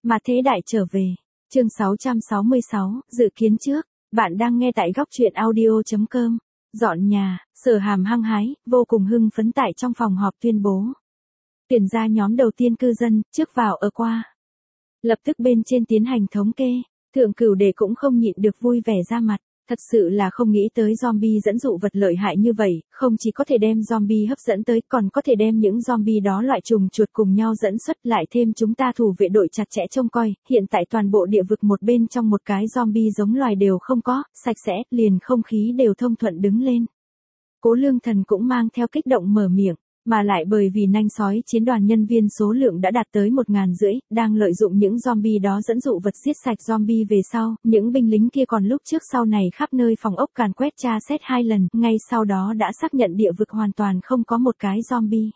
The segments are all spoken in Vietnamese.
Mà thế đại trở về. Chương 666, dự kiến trước. Bạn đang nghe tại góc truyện audio.com. Dọn nhà, Sở Hàm hăng hái, vô cùng hưng phấn tại trong phòng họp tuyên bố. Tuyển ra nhóm đầu tiên cư dân, trước vào ở qua. Lập tức bên trên tiến hành thống kê, Thượng Cửu Đệ cũng không nhịn được vui vẻ ra mặt. Thật sự là không nghĩ tới zombie dẫn dụ vật lợi hại như vậy, không chỉ có thể đem zombie hấp dẫn tới, còn có thể đem những zombie đó loại trùng chuột cùng nhau dẫn xuất, lại thêm chúng ta thủ vệ đội chặt chẽ trông coi, hiện tại toàn bộ địa vực một bên trong một cái zombie giống loài đều không có, sạch sẽ, liền không khí đều thông thuận đứng lên. Cố Lương Thần cũng mang theo kích động mở miệng. Mà lại bởi vì nanh sói chiến đoàn nhân viên số lượng đã đạt tới 1.500, đang lợi dụng những zombie đó dẫn dụ vật giết sạch zombie về sau, những binh lính kia còn lúc trước sau này khắp nơi phòng ốc càn quét tra xét 2 lần, ngay sau đó đã xác nhận địa vực hoàn toàn không có một cái zombie.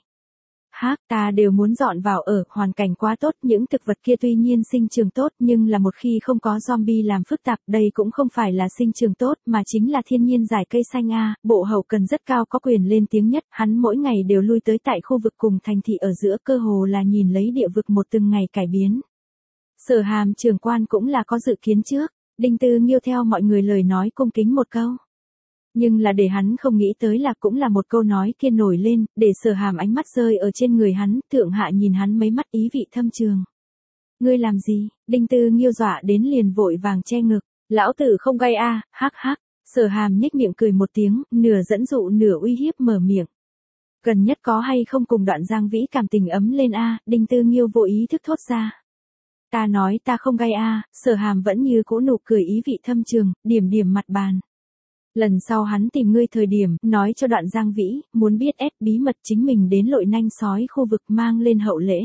Ta đều muốn dọn vào ở, hoàn cảnh quá tốt, những thực vật kia tuy nhiên sinh trưởng tốt nhưng là một khi không có zombie làm phức tạp, đây cũng không phải là sinh trưởng tốt mà chính là thiên nhiên giải cây xanh a. Bộ hậu cần rất cao có quyền lên tiếng nhất, hắn mỗi ngày đều lui tới tại khu vực cùng thành thị ở giữa, cơ hồ là nhìn lấy địa vực một từng ngày cải biến. Sở Hàm trưởng quan cũng là có dự kiến trước, Đinh Tư Nghiêu theo mọi người lời nói cung kính một câu. Nhưng là để hắn không nghĩ tới là cũng là một câu nói kia nổi lên, để Sở Hàm ánh mắt rơi ở trên người hắn, thượng hạ nhìn hắn mấy mắt ý vị thâm trường. Ngươi làm gì? Đinh Tư Nghiêu dọa đến liền vội vàng che ngực, lão tử không gay a, hắc hắc. Sở Hàm nhếch miệng cười một tiếng, nửa dẫn dụ nửa uy hiếp mở miệng. Gần nhất có hay không cùng Đoạn Giang Vĩ cảm tình ấm lên a? Đinh Tư Nghiêu vô ý thức thốt ra. Ta nói ta không gay a. Sở Hàm vẫn như cũ nụ cười ý vị thâm trường, điểm điểm mặt bàn. Lần sau hắn tìm ngươi thời điểm, nói cho Đoạn Giang Vĩ, muốn biết bí mật chính mình đến lội nanh sói khu vực mang lên hậu lễ.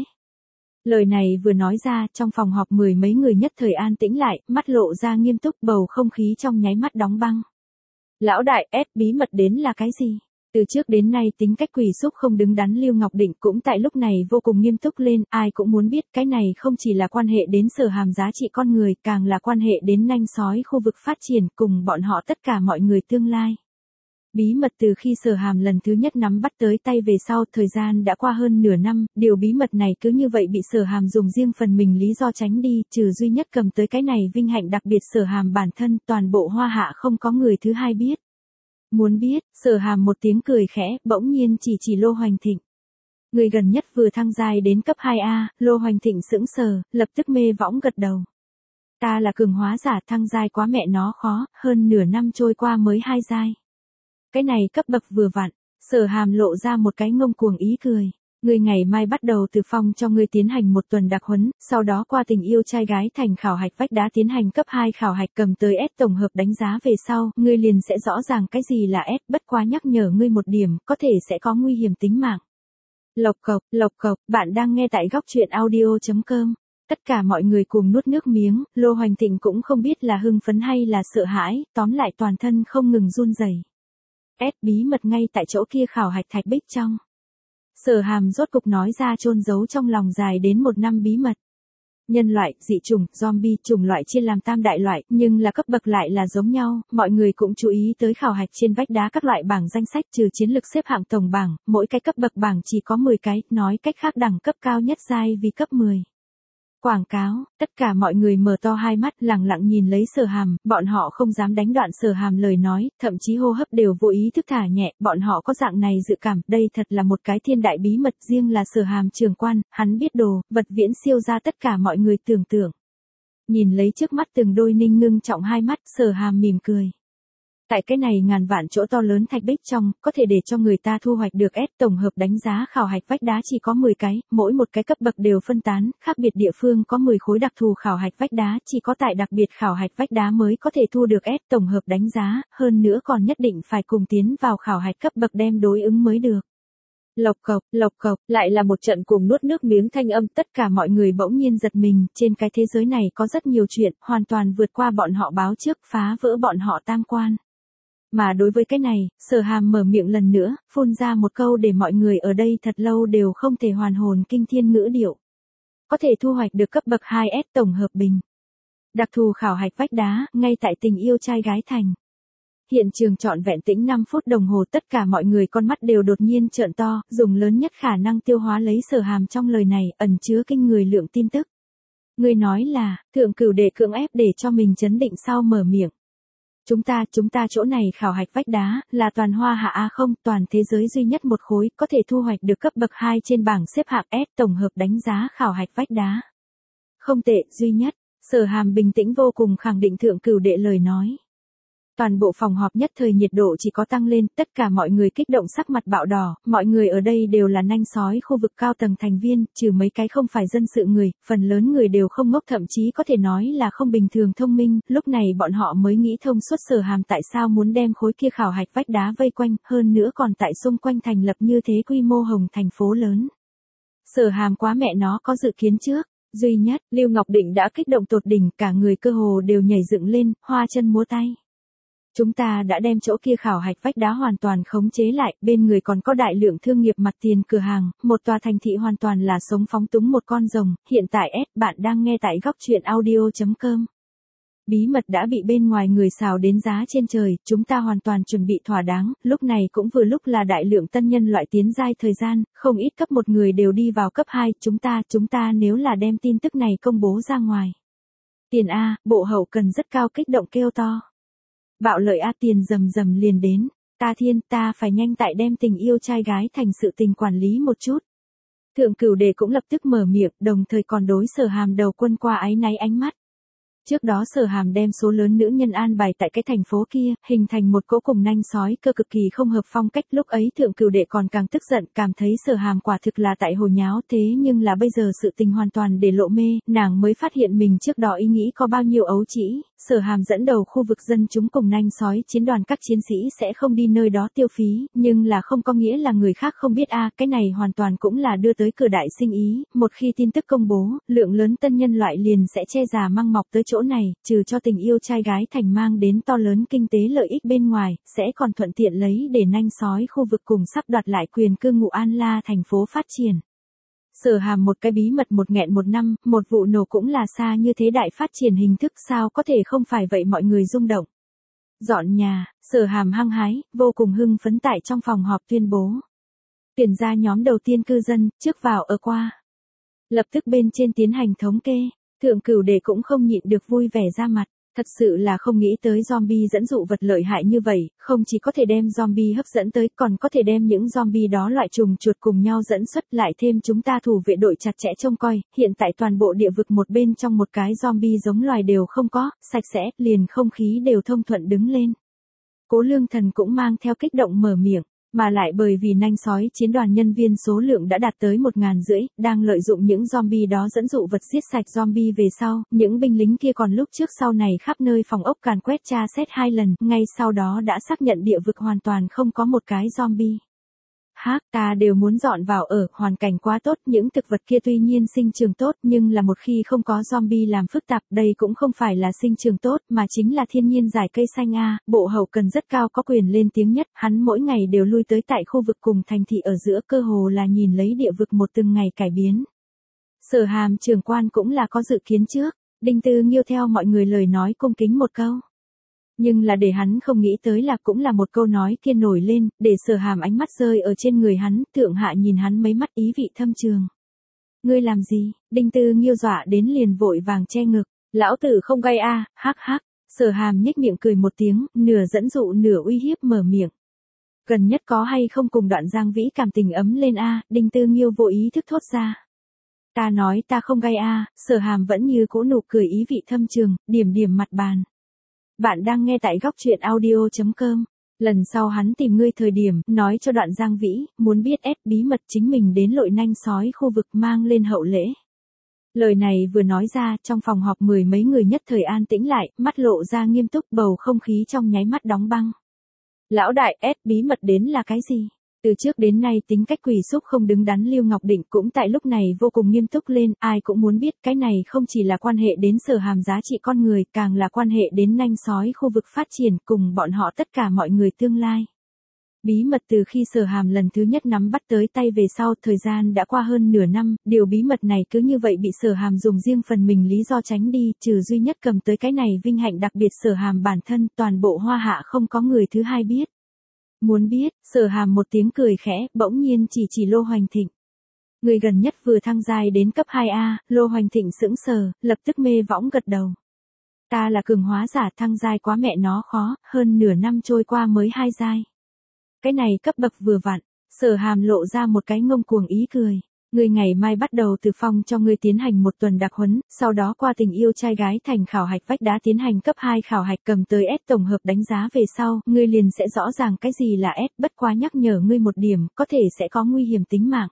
Lời này vừa nói ra, trong phòng họp mười mấy người nhất thời an tĩnh lại, mắt lộ ra nghiêm túc, bầu không khí trong nháy mắt đóng băng. Lão đại, bí mật đến là cái gì? Từ trước đến nay tính cách quỷ xúc không đứng đắn Lưu Ngọc Định cũng tại lúc này vô cùng nghiêm túc lên, ai cũng muốn biết cái này không chỉ là quan hệ đến Sở Hàm giá trị con người, càng là quan hệ đến nanh sói khu vực phát triển cùng bọn họ tất cả mọi người tương lai. Bí mật từ khi Sở Hàm lần thứ nhất nắm bắt tới tay về sau, thời gian đã qua hơn nửa năm, điều bí mật này cứ như vậy bị Sở Hàm dùng riêng phần mình lý do tránh đi, trừ duy nhất cầm tới cái này vinh hạnh đặc biệt Sở Hàm bản thân, toàn bộ Hoa Hạ không có người thứ hai biết. Muốn biết, Sở Hàm một tiếng cười khẽ, bỗng nhiên chỉ Lô Hoành Thịnh. Người gần nhất vừa thăng giai đến cấp 2A, Lô Hoành Thịnh sững sờ, lập tức mê võng gật đầu. Ta là cường hóa giả, thăng giai quá mẹ nó khó, hơn nửa năm trôi qua mới 2 giai. Cái này cấp bậc vừa vặn, Sở Hàm lộ ra một cái ngông cuồng ý cười. Người ngày mai bắt đầu từ phong cho ngươi tiến hành một tuần đặc huấn, sau đó qua tình yêu trai gái thành khảo hạch vách đá tiến hành cấp 2 khảo hạch, cầm tới S tổng hợp đánh giá về sau, ngươi liền sẽ rõ ràng cái gì là S, bất quá nhắc nhở ngươi một điểm, có thể sẽ có nguy hiểm tính mạng. Lộc cộc, bạn đang nghe tại góc truyện audio.com. Tất cả mọi người cùng nuốt nước miếng, Lô Hoành Thịnh cũng không biết là hưng phấn hay là sợ hãi, tóm lại toàn thân không ngừng run rẩy. Bí mật ngay tại chỗ kia khảo hạch thạch bích trong. Sở Hàm rốt cục nói ra chôn giấu trong lòng dài đến 1 năm bí mật. Nhân loại, dị chủng, zombie, chủng loại chia làm 3 đại loại, nhưng là cấp bậc lại là giống nhau, mọi người cũng chú ý tới khảo hạch trên vách đá các loại bảng danh sách trừ chiến lực xếp hạng tổng bảng, mỗi cái cấp bậc bảng chỉ có 10 cái, nói cách khác đẳng cấp cao nhất giai vì cấp 10. Quảng cáo, tất cả mọi người mở to hai mắt lẳng lặng nhìn lấy Sở Hàm, bọn họ không dám đánh đoạn Sở Hàm lời nói, thậm chí hô hấp đều vô ý thức thả nhẹ, bọn họ có dạng này dự cảm, đây thật là một cái thiên đại bí mật, riêng là Sở Hàm trưởng quan, hắn biết đồ, vật viễn siêu ra tất cả mọi người tưởng tượng. Nhìn lấy trước mắt từng đôi ninh ngưng trọng hai mắt, Sở Hàm mỉm cười. Tại cái này ngàn vạn chỗ to lớn thạch bích trong, có thể để cho người ta thu hoạch được S tổng hợp đánh giá khảo hạch vách đá chỉ có 10 cái, mỗi một cái cấp bậc đều phân tán, khác biệt địa phương có 10 khối đặc thù khảo hạch vách đá, chỉ có tại đặc biệt khảo hạch vách đá mới có thể thu được S tổng hợp đánh giá, hơn nữa còn nhất định phải cùng tiến vào khảo hạch cấp bậc đem đối ứng mới được. Lộc cộc, lại là một trận cùng nuốt nước miếng thanh âm, tất cả mọi người bỗng nhiên giật mình, trên cái thế giới này có rất nhiều chuyện, hoàn toàn vượt qua bọn họ báo trước, phá vỡ bọn họ tam quan. Mà đối với cái này, Sở Hàm mở miệng lần nữa, phun ra một câu để mọi người ở đây thật lâu đều không thể hoàn hồn kinh thiên ngữ điệu. Có thể thu hoạch được cấp bậc 2S tổng hợp bình. Đặc thù khảo hạch vách đá, ngay tại tình yêu trai gái thành. Hiện trường trọn vẹn tĩnh 5 phút đồng hồ, tất cả mọi người con mắt đều đột nhiên trợn to, dùng lớn nhất khả năng tiêu hóa lấy Sở Hàm trong lời này, ẩn chứa kinh người lượng tin tức. Ngươi nói là, thượng cửu đệ cưỡng ép để cho mình chấn định sau mở miệng. Chúng ta chỗ này khảo hạch vách đá, là toàn hoa hạ A không, toàn thế giới duy nhất một khối, có thể thu hoạch được cấp bậc 2 trên bảng xếp hạng S tổng hợp đánh giá khảo hạch vách đá. Không tệ, duy nhất. Sở Hàm bình tĩnh vô cùng khẳng định thượng cửu đệ lời nói. Toàn bộ phòng họp nhất thời nhiệt độ chỉ có tăng lên, tất cả mọi người kích động sắc mặt bạo đỏ, mọi người ở đây đều là nanh sói khu vực cao tầng thành viên, trừ mấy cái không phải dân sự người, phần lớn người đều không ngốc thậm chí có thể nói là không bình thường thông minh, lúc này bọn họ mới nghĩ thông suốt Sở Hàm tại sao muốn đem khối kia khảo hạch vách đá vây quanh, hơn nữa còn tại xung quanh thành lập như thế quy mô hồng thành phố lớn. Sở Hàm quá mẹ nó có dự kiến trước. Duy nhất, Lưu Ngọc Định đã kích động tột đỉnh, cả người cơ hồ đều nhảy dựng lên, hoa chân múa tay. Chúng ta đã đem chỗ kia khảo hạch vách đá hoàn toàn khống chế lại, bên người còn có đại lượng thương nghiệp mặt tiền cửa hàng, một tòa thành thị hoàn toàn là sống phóng túng một con rồng, hiện tại bạn đang nghe tại góc truyện audio.com. Bí mật đã bị bên ngoài người xào đến giá trên trời, chúng ta hoàn toàn chuẩn bị thỏa đáng, lúc này cũng vừa lúc là đại lượng tân nhân loại tiến giai thời gian, không ít cấp 1 người đều đi vào cấp 2, chúng ta nếu là đem tin tức này công bố ra ngoài. Tiền A, bộ hậu cần rất cao kích động kêu to. Bạo lợi A, tiền rầm rầm liền đến, ta phải nhanh tại đem tình yêu trai gái thành sự tình quản lý một chút. Thượng cửu đệ cũng lập tức mở miệng, đồng thời còn đối Sở Hàm đầu quân qua áy náy ánh mắt. Trước đó Sở Hàm đem số lớn nữ nhân an bài tại cái thành phố kia, hình thành một cỗ cùng nanh sói cơ cực kỳ không hợp phong cách, lúc ấy thượng cửu đệ còn càng tức giận, cảm thấy Sở Hàm quả thực là tại hồ nháo, thế nhưng là bây giờ sự tình hoàn toàn để lộ mê, nàng mới phát hiện mình trước đó ý nghĩ có bao nhiêu ấu trĩ. Sở Hàm dẫn đầu khu vực dân chúng cùng nanh sói chiến đoàn, các chiến sĩ sẽ không đi nơi đó tiêu phí, nhưng là không có nghĩa là người khác không biết cái này hoàn toàn cũng là đưa tới cửa đại sinh ý, một khi tin tức công bố, lượng lớn tân nhân loại liền sẽ che già mang mọc tới chỗ này, trừ cho tình yêu trai gái thành mang đến to lớn kinh tế lợi ích bên ngoài, sẽ còn thuận tiện lấy để nanh sói khu vực cùng sắp đoạt lại quyền cư ngụ An La thành phố phát triển. Sở Hàm một cái bí mật một nghẹn một năm, một vụ nổ cũng là xa như thế đại phát triển hình thức, sao có thể không phải vậy, mọi người rung động. Dọn nhà, Sở Hàm hăng hái, vô cùng hưng phấn tại trong phòng họp tuyên bố. Tuyển ra nhóm đầu tiên cư dân, trước vào ở qua. Lập tức bên trên tiến hành thống kê, thượng cửu đệ cũng không nhịn được vui vẻ ra mặt. Thật sự là không nghĩ tới zombie dẫn dụ vật lợi hại như vậy, không chỉ có thể đem zombie hấp dẫn tới, còn có thể đem những zombie đó loại trùng chuột cùng nhau dẫn xuất, lại thêm chúng ta thủ vệ đội chặt chẽ trông coi, hiện tại toàn bộ địa vực một bên trong một cái zombie giống loài đều không có, sạch sẽ, liền không khí đều thông thuận đứng lên. Cố Lương Thần cũng mang theo kích động mở miệng. Mà lại bởi vì nanh sói chiến đoàn nhân viên số lượng đã đạt tới 1.500, đang lợi dụng những zombie đó dẫn dụ vật giết sạch zombie về sau, những binh lính kia còn lúc trước sau này khắp nơi phòng ốc càn quét tra xét 2 lần, ngay sau đó đã xác nhận địa vực hoàn toàn không có một cái zombie. Ta đều muốn dọn vào ở, hoàn cảnh quá tốt, những thực vật kia tuy nhiên sinh trưởng tốt, nhưng là một khi không có zombie làm phức tạp, đây cũng không phải là sinh trưởng tốt, mà chính là thiên nhiên giải cây xanh bộ hậu cần rất cao có quyền lên tiếng nhất, hắn mỗi ngày đều lui tới tại khu vực cùng thành thị ở giữa, cơ hồ là nhìn lấy địa vực một từng ngày cải biến. Sở Hàm trưởng quan cũng là có dự kiến trước, Đinh Tư Nghiêu theo mọi người lời nói cung kính một câu. Nhưng là để hắn không nghĩ tới là cũng là một câu nói kia nổi lên, để Sở Hàm ánh mắt rơi ở trên người hắn, thượng hạ nhìn hắn mấy mắt ý vị thâm trường. Ngươi làm gì? Đinh Tư Nghiêu dọa đến liền vội vàng che ngực, lão tử không gay hắc hắc. Sở Hàm nhếch miệng cười một tiếng, nửa dẫn dụ nửa uy hiếp mở miệng. Gần nhất có hay không cùng Đoạn Giang Vĩ cảm tình ấm lên Đinh Tư Nghiêu vô ý thức thốt ra. Ta nói ta không gay Sở Hàm vẫn như cũ nụ cười ý vị thâm trường, điểm điểm mặt bàn. Bạn đang nghe tại góc truyện audio.com. Lần sau hắn tìm ngươi thời điểm, nói cho Đoạn Giang Vĩ, muốn biết bí mật chính mình đến lội nanh sói khu vực mang lên hậu lễ. Lời này vừa nói ra, trong phòng họp mười mấy người nhất thời an tĩnh lại, mắt lộ ra nghiêm túc, bầu không khí trong nháy mắt đóng băng. Lão đại, bí mật đến là cái gì? Từ trước đến nay tính cách quỷ xúc không đứng đắn Lưu Ngọc Định cũng tại lúc này vô cùng nghiêm túc lên, ai cũng muốn biết cái này không chỉ là quan hệ đến Sở Hàm giá trị con người, càng là quan hệ đến nanh sói khu vực phát triển cùng bọn họ tất cả mọi người tương lai. Bí mật từ khi Sở Hàm lần thứ nhất nắm bắt tới tay về sau, thời gian đã qua hơn nửa năm, điều bí mật này cứ như vậy bị Sở Hàm dùng riêng phần mình lý do tránh đi, trừ duy nhất cầm tới cái này vinh hạnh đặc biệt Sở Hàm bản thân, toàn bộ Hoa Hạ không có người thứ hai biết. Muốn biết, Sở Hàm một tiếng cười khẽ, bỗng nhiên chỉ Lô Hoành Thịnh. Người gần nhất vừa thăng giai đến cấp 2A, Lô Hoành Thịnh sững sờ, lập tức mê võng gật đầu. Ta là cường hóa giả, thăng giai quá mẹ nó khó, hơn nửa năm trôi qua mới 2 giai. Cái này cấp bậc vừa vặn, Sở Hàm lộ ra một cái ngông cuồng ý cười. Ngươi ngày mai bắt đầu từ phong cho ngươi tiến hành một tuần đặc huấn, sau đó qua tình yêu trai gái thành khảo hạch vách đá tiến hành cấp 2 khảo hạch cầm tới S tổng hợp đánh giá về sau, ngươi liền sẽ rõ ràng cái gì là S, bất quá nhắc nhở ngươi một điểm, có thể sẽ có nguy hiểm tính mạng.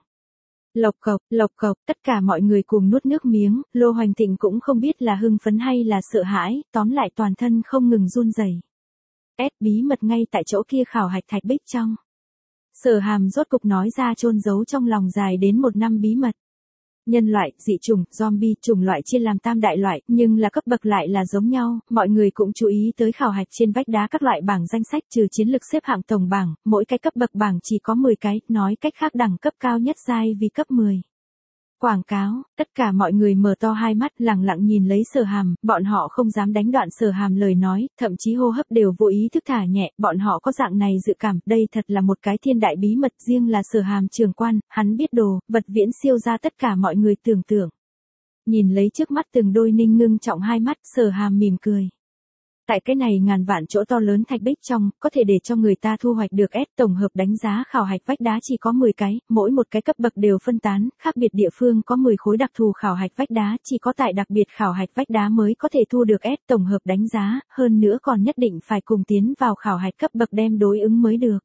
Lộc cộc, tất cả mọi người cùng nuốt nước miếng, Lô Hoành Thịnh cũng không biết là hưng phấn hay là sợ hãi, tóm lại toàn thân không ngừng run rẩy. S bí mật ngay tại chỗ kia khảo hạch thạch bích trong. Sở Hàm rốt cục nói ra chôn giấu trong lòng dài đến 1 năm bí mật. Nhân loại, dị chủng, zombie, chủng loại chia làm tam đại loại, nhưng là cấp bậc lại là giống nhau, mọi người cũng chú ý tới khảo hạch trên vách đá các loại bảng danh sách trừ chiến lực xếp hạng tổng bảng, mỗi cái cấp bậc bảng chỉ có 10 cái, nói cách khác đẳng cấp cao nhất giai vì cấp 10. Quảng cáo, tất cả mọi người mở to hai mắt lẳng lặng nhìn lấy Sở Hàm, bọn họ không dám đánh đoạn Sở Hàm lời nói, thậm chí hô hấp đều vô ý thức thả nhẹ, bọn họ có dạng này dự cảm, đây thật là một cái thiên đại bí mật, riêng là Sở Hàm trưởng quan, hắn biết đồ, vật viễn siêu ra tất cả mọi người tưởng tượng. Nhìn lấy trước mắt từng đôi ninh ngưng trọng hai mắt, Sở Hàm mỉm cười. Tại cái này ngàn vạn chỗ to lớn thạch bích trong, có thể để cho người ta thu hoạch được S tổng hợp đánh giá khảo hạch vách đá chỉ có 10 cái, mỗi một cái cấp bậc đều phân tán, khác biệt địa phương có 10 khối đặc thù khảo hạch vách đá, chỉ có tại đặc biệt khảo hạch vách đá mới có thể thu được S tổng hợp đánh giá, hơn nữa còn nhất định phải cùng tiến vào khảo hạch cấp bậc đem đối ứng mới được.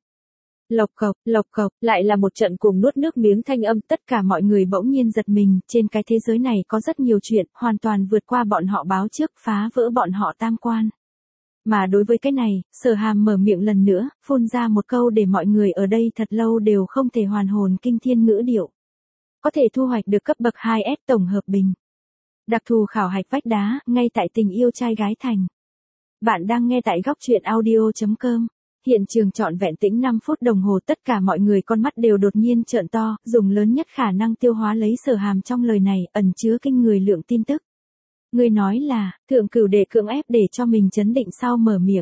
Lộc cộc, lại là một trận cùng nuốt nước miếng thanh âm, tất cả mọi người bỗng nhiên giật mình, trên cái thế giới này có rất nhiều chuyện, hoàn toàn vượt qua bọn họ báo trước, phá vỡ bọn họ tam quan. Mà đối với cái này, Sở Hàm mở miệng lần nữa, phun ra một câu để mọi người ở đây thật lâu đều không thể hoàn hồn kinh thiên ngữ điệu. Có thể thu hoạch được cấp bậc 2S tổng hợp bình. Đặc thù khảo hạch vách đá, ngay tại tình yêu trai gái thành. Bạn đang nghe tại góc truyện audio.com. Hiện trường trọn vẹn tĩnh 5 phút đồng hồ, tất cả mọi người con mắt đều đột nhiên trợn to, dùng lớn nhất khả năng tiêu hóa lấy Sở Hàm trong lời này, ẩn chứa kinh người lượng tin tức. Người nói là, thượng cửu đệ cưỡng ép để cho mình chấn định sau mở miệng.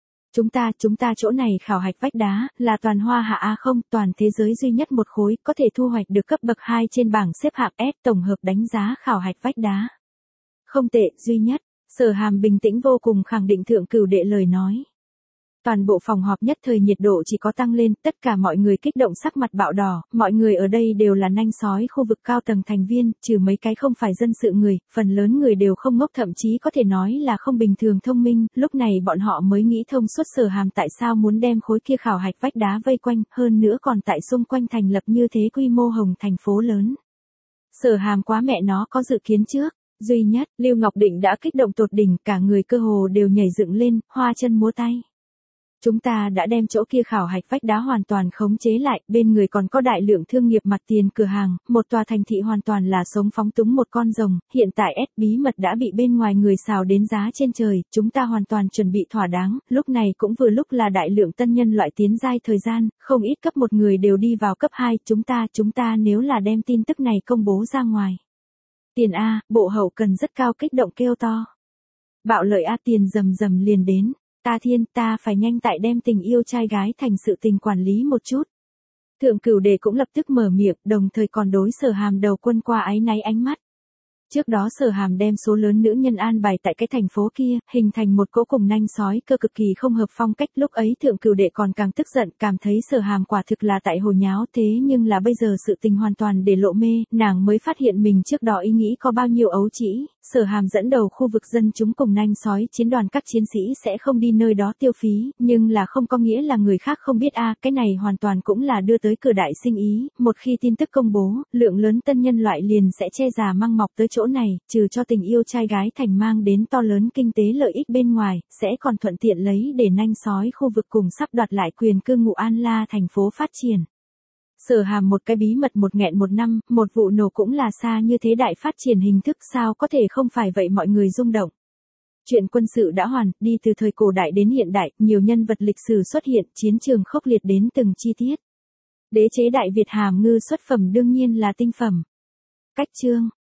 Chúng ta chỗ này khảo hạch vách đá, là toàn hoa hạ A không, toàn thế giới duy nhất một khối, có thể thu hoạch được cấp bậc 2 trên bảng xếp hạng S tổng hợp đánh giá khảo hạch vách đá. Không tệ, duy nhất, Sở Hàm bình tĩnh vô cùng khẳng định thượng cửu đệ lời nói. Toàn bộ phòng họp nhất thời nhiệt độ chỉ có tăng lên, tất cả mọi người kích động sắc mặt bạo đỏ, mọi người ở đây đều là nanh sói khu vực cao tầng thành viên, trừ mấy cái không phải dân sự người, phần lớn người đều không ngốc, thậm chí có thể nói là không bình thường thông minh, lúc này bọn họ mới nghĩ thông suốt Sở Hàm tại sao muốn đem khối kia khảo hạch vách đá vây quanh, hơn nữa còn tại xung quanh thành lập như thế quy mô hồng thành phố lớn. Sở Hàm quá mẹ nó có dự kiến trước. Duy nhất, Lưu Ngọc Định đã kích động tột đỉnh, cả người cơ hồ đều nhảy dựng lên, hoa chân múa tay. Chúng ta đã đem chỗ kia khảo hạch vách đá hoàn toàn khống chế lại, bên người còn có đại lượng thương nghiệp mặt tiền cửa hàng, một tòa thành thị hoàn toàn là sống phóng túng một con rồng, hiện tại S bí mật đã bị bên ngoài người xào đến giá trên trời, chúng ta hoàn toàn chuẩn bị thỏa đáng, lúc này cũng vừa lúc là đại lượng tân nhân loại tiến giai thời gian, không ít cấp 1 người đều đi vào cấp 2, chúng ta nếu là đem tin tức này công bố ra ngoài. Tiền A, bộ hậu cần rất cao kích động kêu to. Bạo lợi A, tiền rầm liền đến. Ta phải nhanh tại đem tình yêu trai gái thành sự tình quản lý một chút. Thượng cửu đệ cũng lập tức mở miệng, đồng thời còn đối Sở Hàm đầu quân qua áy náy ánh mắt. Trước đó Sở Hàm đem số lớn nữ nhân an bài tại cái thành phố kia, hình thành một cỗ cùng nanh sói cơ cực kỳ không hợp phong cách, lúc ấy thượng cửu đệ còn càng tức giận, cảm thấy Sở Hàm quả thực là tại hồ nháo, thế nhưng là bây giờ sự tình hoàn toàn để lộ mê, nàng mới phát hiện mình trước đó ý nghĩ có bao nhiêu ấu trĩ. Sở Hàm dẫn đầu khu vực dân chúng cùng nanh sói chiến đoàn, các chiến sĩ sẽ không đi nơi đó tiêu phí, nhưng là không có nghĩa là người khác không biết a, cái này hoàn toàn cũng là đưa tới cửa đại sinh ý, một khi tin tức công bố, lượng lớn tân nhân loại liền sẽ che già mang mọc tới chỗ này, trừ cho tình yêu trai gái thành mang đến to lớn kinh tế lợi ích bên ngoài, sẽ còn thuận tiện lấy để nanh sói khu vực cùng sắp đoạt lại quyền cư ngụ An La thành phố phát triển. Sở Hàm một cái bí mật một nghẹn một năm, một vụ nổ cũng là xa như thế đại phát triển hình thức, sao có thể không phải vậy, mọi người rung động. Chuyện quân sự đã hoàn, đi từ thời cổ đại đến hiện đại, nhiều nhân vật lịch sử xuất hiện, chiến trường khốc liệt đến từng chi tiết. Đế chế Đại Việt hàm ngư xuất phẩm đương nhiên là tinh phẩm. Cách chương